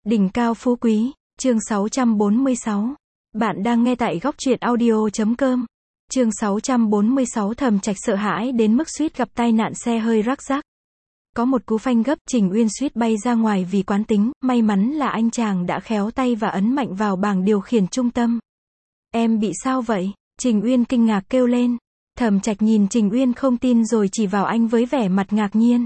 Đỉnh cao phú quý, chương 646. Bạn đang nghe tại góc truyện audio.com. Chương 646 Thẩm Trạch sợ hãi đến mức suýt gặp tai nạn xe hơi rắc rắc. Có một cú phanh gấp, Trình Uyên suýt bay ra ngoài vì quán tính, may mắn là anh chàng đã khéo tay và ấn mạnh vào bảng điều khiển trung tâm. Em bị sao vậy? Trình Uyên kinh ngạc kêu lên. Thẩm Trạch nhìn Trình Uyên không tin rồi chỉ vào anh với vẻ mặt ngạc nhiên.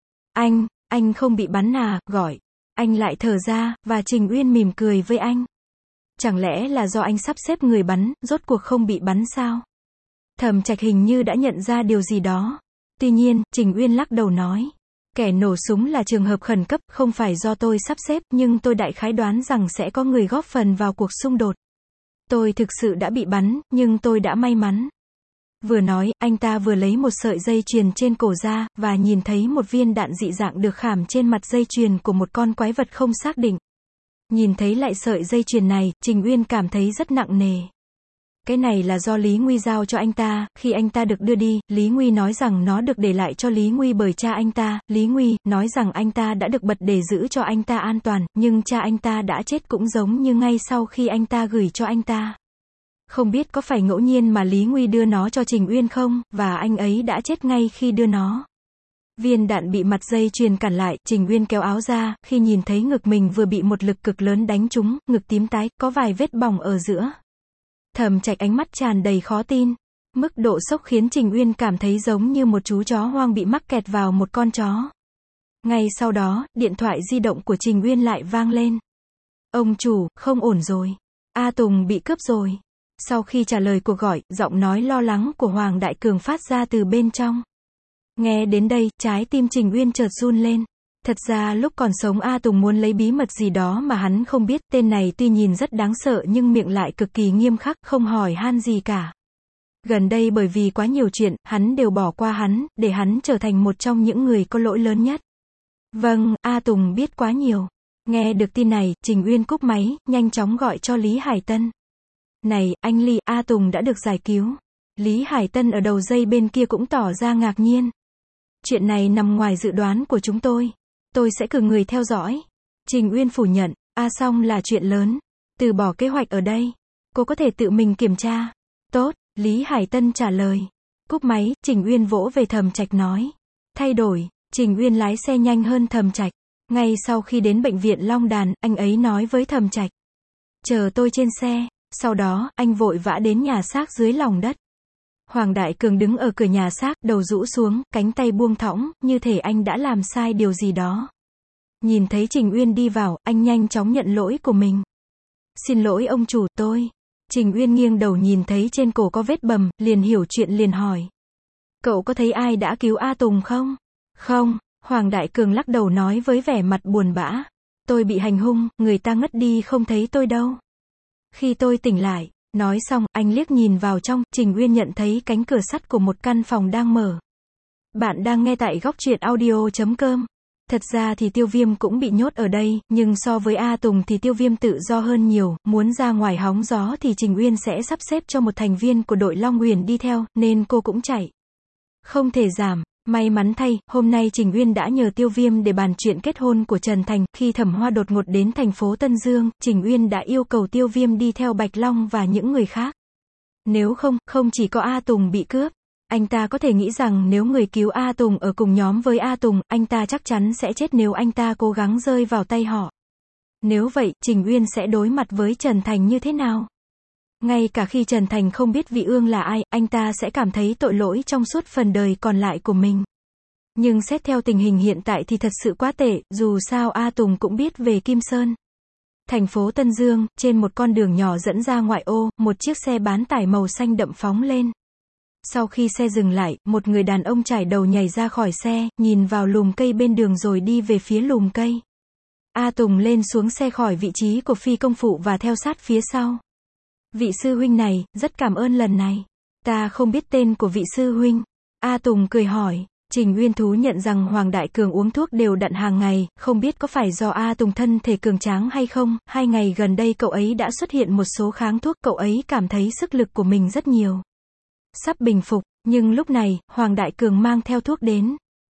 Anh không bị bắn à, gọi. Anh lại thở ra, và Trình Uyên mỉm cười với anh. Chẳng lẽ là do anh sắp xếp người bắn, rốt cuộc không bị bắn sao? Thẩm Trạch hình như đã nhận ra điều gì đó. Tuy nhiên, Trình Uyên lắc đầu nói. Kẻ nổ súng là trường hợp khẩn cấp, không phải do tôi sắp xếp, nhưng tôi đại khái đoán rằng sẽ có người góp phần vào cuộc xung đột. Tôi thực sự đã bị bắn, nhưng tôi đã may mắn. Vừa nói, anh ta vừa lấy một sợi dây chuyền trên cổ ra, và nhìn thấy một viên đạn dị dạng được khảm trên mặt dây chuyền của một con quái vật không xác định. Nhìn thấy lại sợi dây chuyền này, Trình Uyên cảm thấy rất nặng nề. Cái này là do Lý Nguy giao cho anh ta, khi anh ta được đưa đi, Lý Nguy nói rằng nó được để lại cho Lý Nguy bởi cha anh ta, Lý Nguy nói rằng anh ta đã được bật để giữ cho anh ta an toàn, nhưng cha anh ta đã chết cũng giống như ngay sau khi anh ta gửi cho anh ta. Không biết có phải ngẫu nhiên mà Lý Nguy đưa nó cho Trình Uyên không, và anh ấy đã chết ngay khi đưa nó. Viên đạn bị mặt dây chuyền cản lại, Trình Uyên kéo áo ra, khi nhìn thấy ngực mình vừa bị một lực cực lớn đánh trúng, ngực tím tái, có vài vết bỏng ở giữa. Thẩm Trạch ánh mắt tràn đầy khó tin. Mức độ sốc khiến Trình Uyên cảm thấy giống như một chú chó hoang bị mắc kẹt vào một con chó. Ngay sau đó, điện thoại di động của Trình Uyên lại vang lên. Ông chủ, không ổn rồi. A Tùng bị cướp rồi. Sau khi trả lời cuộc gọi, giọng nói lo lắng của Hoàng Đại Cường phát ra từ bên trong. Nghe đến đây, trái tim Trình Uyên chợt run lên. Thật ra lúc còn sống A Tùng muốn lấy bí mật gì đó mà hắn không biết, tên này tuy nhìn rất đáng sợ nhưng miệng lại cực kỳ nghiêm khắc, không hỏi han gì cả. Gần đây bởi vì quá nhiều chuyện, hắn đều bỏ qua hắn, để hắn trở thành một trong những người có lỗi lớn nhất. Vâng, A Tùng biết quá nhiều. Nghe được tin này, Trình Uyên cúp máy, nhanh chóng gọi cho Lý Hải Tân. Này, anh Lý, A Tùng đã được giải cứu. Lý Hải Tân ở đầu dây bên kia cũng tỏ ra ngạc nhiên. Chuyện này nằm ngoài dự đoán của chúng tôi. Tôi sẽ cử người theo dõi. Trình Uyên phủ nhận, xong là chuyện lớn. Từ bỏ kế hoạch ở đây. Cô có thể tự mình kiểm tra. Tốt, Lý Hải Tân trả lời. Cúp máy, Trình Uyên vỗ về Thẩm Trạch nói. Thay đổi, Trình Uyên lái xe nhanh hơn Thẩm Trạch. Ngay sau khi đến bệnh viện Long Đàn, anh ấy nói với Thẩm Trạch. Chờ tôi trên xe. Sau đó, anh vội vã đến nhà xác dưới lòng đất. Hoàng Đại Cường đứng ở cửa nhà xác, đầu rũ xuống, cánh tay buông thõng, như thể anh đã làm sai điều gì đó. Nhìn thấy Trình Uyên đi vào, anh nhanh chóng nhận lỗi của mình. Xin lỗi ông chủ, tôi. Trình Uyên nghiêng đầu nhìn thấy trên cổ có vết bầm, liền hiểu chuyện liền hỏi. Cậu có thấy ai đã cứu A Tùng không? Không, Hoàng Đại Cường lắc đầu nói với vẻ mặt buồn bã. Tôi bị hành hung, người ta ngất đi không thấy tôi đâu. Khi tôi tỉnh lại, nói xong, anh liếc nhìn vào trong, Trình Uyên nhận thấy cánh cửa sắt của một căn phòng đang mở. Bạn đang nghe tại góc truyện audio.com. Thật ra thì Tiêu Viêm cũng bị nhốt ở đây, nhưng so với A Tùng thì Tiêu Viêm tự do hơn nhiều, muốn ra ngoài hóng gió thì Trình Uyên sẽ sắp xếp cho một thành viên của đội Long Huyền đi theo, nên cô cũng chạy. Không thể giảm. May mắn thay, hôm nay Trình Uyên đã nhờ Tiêu Viêm để bàn chuyện kết hôn của Trần Thành. Khi Thẩm Hoa đột ngột đến thành phố Tân Dương, Trình Uyên đã yêu cầu Tiêu Viêm đi theo Bạch Long và những người khác. Nếu không chỉ có A Tùng bị cướp. Anh ta có thể nghĩ rằng nếu người cứu A Tùng ở cùng nhóm với A Tùng, anh ta chắc chắn sẽ chết nếu anh ta cố gắng rơi vào tay họ. Nếu vậy, Trình Uyên sẽ đối mặt với Trần Thành như thế nào? Ngay cả khi Trần Thành không biết Vị Ương là ai, anh ta sẽ cảm thấy tội lỗi trong suốt phần đời còn lại của mình. Nhưng xét theo tình hình hiện tại thì thật sự quá tệ, dù sao A Tùng cũng biết về Kim Sơn. Thành phố Tân Dương, trên một con đường nhỏ dẫn ra ngoại ô, một chiếc xe bán tải màu xanh đậm phóng lên. Sau khi xe dừng lại, một người đàn ông trải đầu nhảy ra khỏi xe, nhìn vào lùm cây bên đường rồi đi về phía lùm cây. A Tùng lên xuống xe khỏi vị trí của phi công phụ và theo sát phía sau. Vị sư huynh này, rất cảm ơn lần này. Ta không biết tên của vị sư huynh. A Tùng cười hỏi. Trình Uyên thú nhận rằng Hoàng Đại Cường uống thuốc đều đặn hàng ngày, không biết có phải do A Tùng thân thể cường tráng hay không. 2 ngày gần đây cậu ấy đã xuất hiện một số kháng thuốc, cậu ấy cảm thấy sức lực của mình rất nhiều. Sắp bình phục, nhưng lúc này, Hoàng Đại Cường mang theo thuốc đến.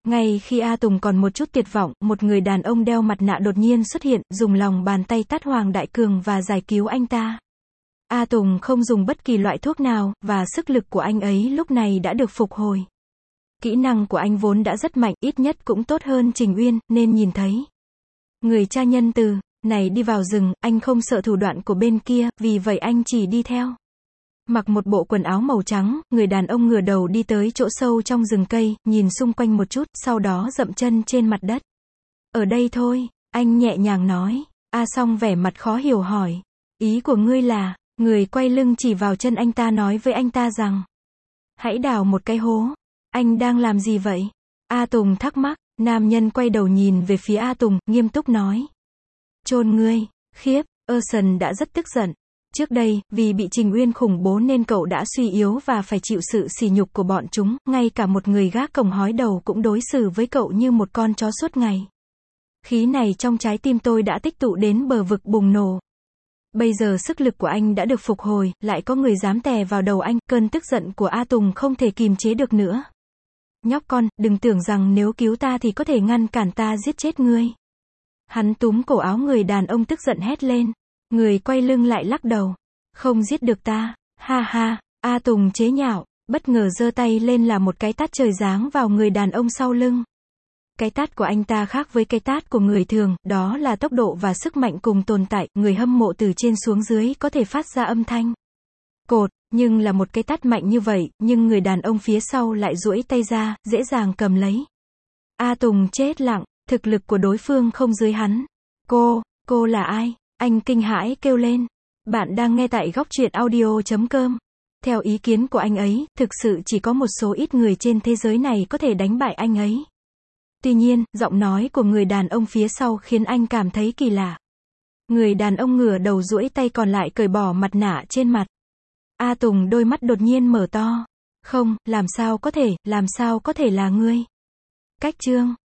Ngay khi A Tùng còn một chút tuyệt vọng, một người đàn ông đeo mặt nạ đột nhiên xuất hiện, dùng lòng bàn tay tát Hoàng Đại Cường và giải cứu anh ta. A Tùng không dùng bất kỳ loại thuốc nào, và sức lực của anh ấy lúc này đã được phục hồi. Kỹ năng của anh vốn đã rất mạnh, ít nhất cũng tốt hơn Trình Uyên, nên nhìn thấy người cha nhân từ này đi vào rừng, anh không sợ thủ đoạn của bên kia, vì vậy anh chỉ đi theo. Mặc một bộ quần áo màu trắng, người đàn ông ngửa đầu đi tới chỗ sâu trong rừng cây, nhìn xung quanh một chút, sau đó dậm chân trên mặt đất. Ở đây thôi, anh nhẹ nhàng nói. A Song vẻ mặt khó hiểu hỏi. Ý của ngươi là, người quay lưng chỉ vào chân anh ta nói với anh ta rằng, hãy đào một cái hố. Anh đang làm gì vậy? A Tùng thắc mắc, nam nhân quay đầu nhìn về phía A Tùng, nghiêm túc nói. Chôn ngươi, khiếp, Erson đã rất tức giận. Trước đây, vì bị Trình Uyên khủng bố nên cậu đã suy yếu và phải chịu sự sỉ nhục của bọn chúng, ngay cả một người gác cổng hói đầu cũng đối xử với cậu như một con chó suốt ngày. Khí này trong trái tim tôi đã tích tụ đến bờ vực bùng nổ. Bây giờ sức lực của anh đã được phục hồi, lại có người dám tè vào đầu anh, cơn tức giận của A Tùng không thể kìm chế được nữa. Nhóc con, đừng tưởng rằng nếu cứu ta thì có thể ngăn cản ta giết chết ngươi. Hắn túm cổ áo người đàn ông tức giận hét lên. Người quay lưng lại lắc đầu. Không giết được ta, ha ha, A Tùng chế nhạo, bất ngờ giơ tay lên là một cái tát trời giáng vào người đàn ông sau lưng. Cái tát của anh ta khác với cái tát của người thường, đó là tốc độ và sức mạnh cùng tồn tại, người hâm mộ từ trên xuống dưới có thể phát ra âm thanh. Cột, nhưng là một cái tát mạnh như vậy, nhưng người đàn ông phía sau lại duỗi tay ra, dễ dàng cầm lấy. A Tùng chết lặng, thực lực của đối phương không dưới hắn. Cô là ai? Anh kinh hãi kêu lên. Bạn đang nghe tại góc truyện audio.com. Theo ý kiến của anh ấy, thực sự chỉ có một số ít người trên thế giới này có thể đánh bại anh ấy. Tuy nhiên, giọng nói của người đàn ông phía sau khiến anh cảm thấy kỳ lạ. Người đàn ông ngửa đầu duỗi tay còn lại cởi bỏ mặt nạ trên mặt. A Tùng đôi mắt đột nhiên mở to. Không, làm sao có thể là ngươi? Cách chương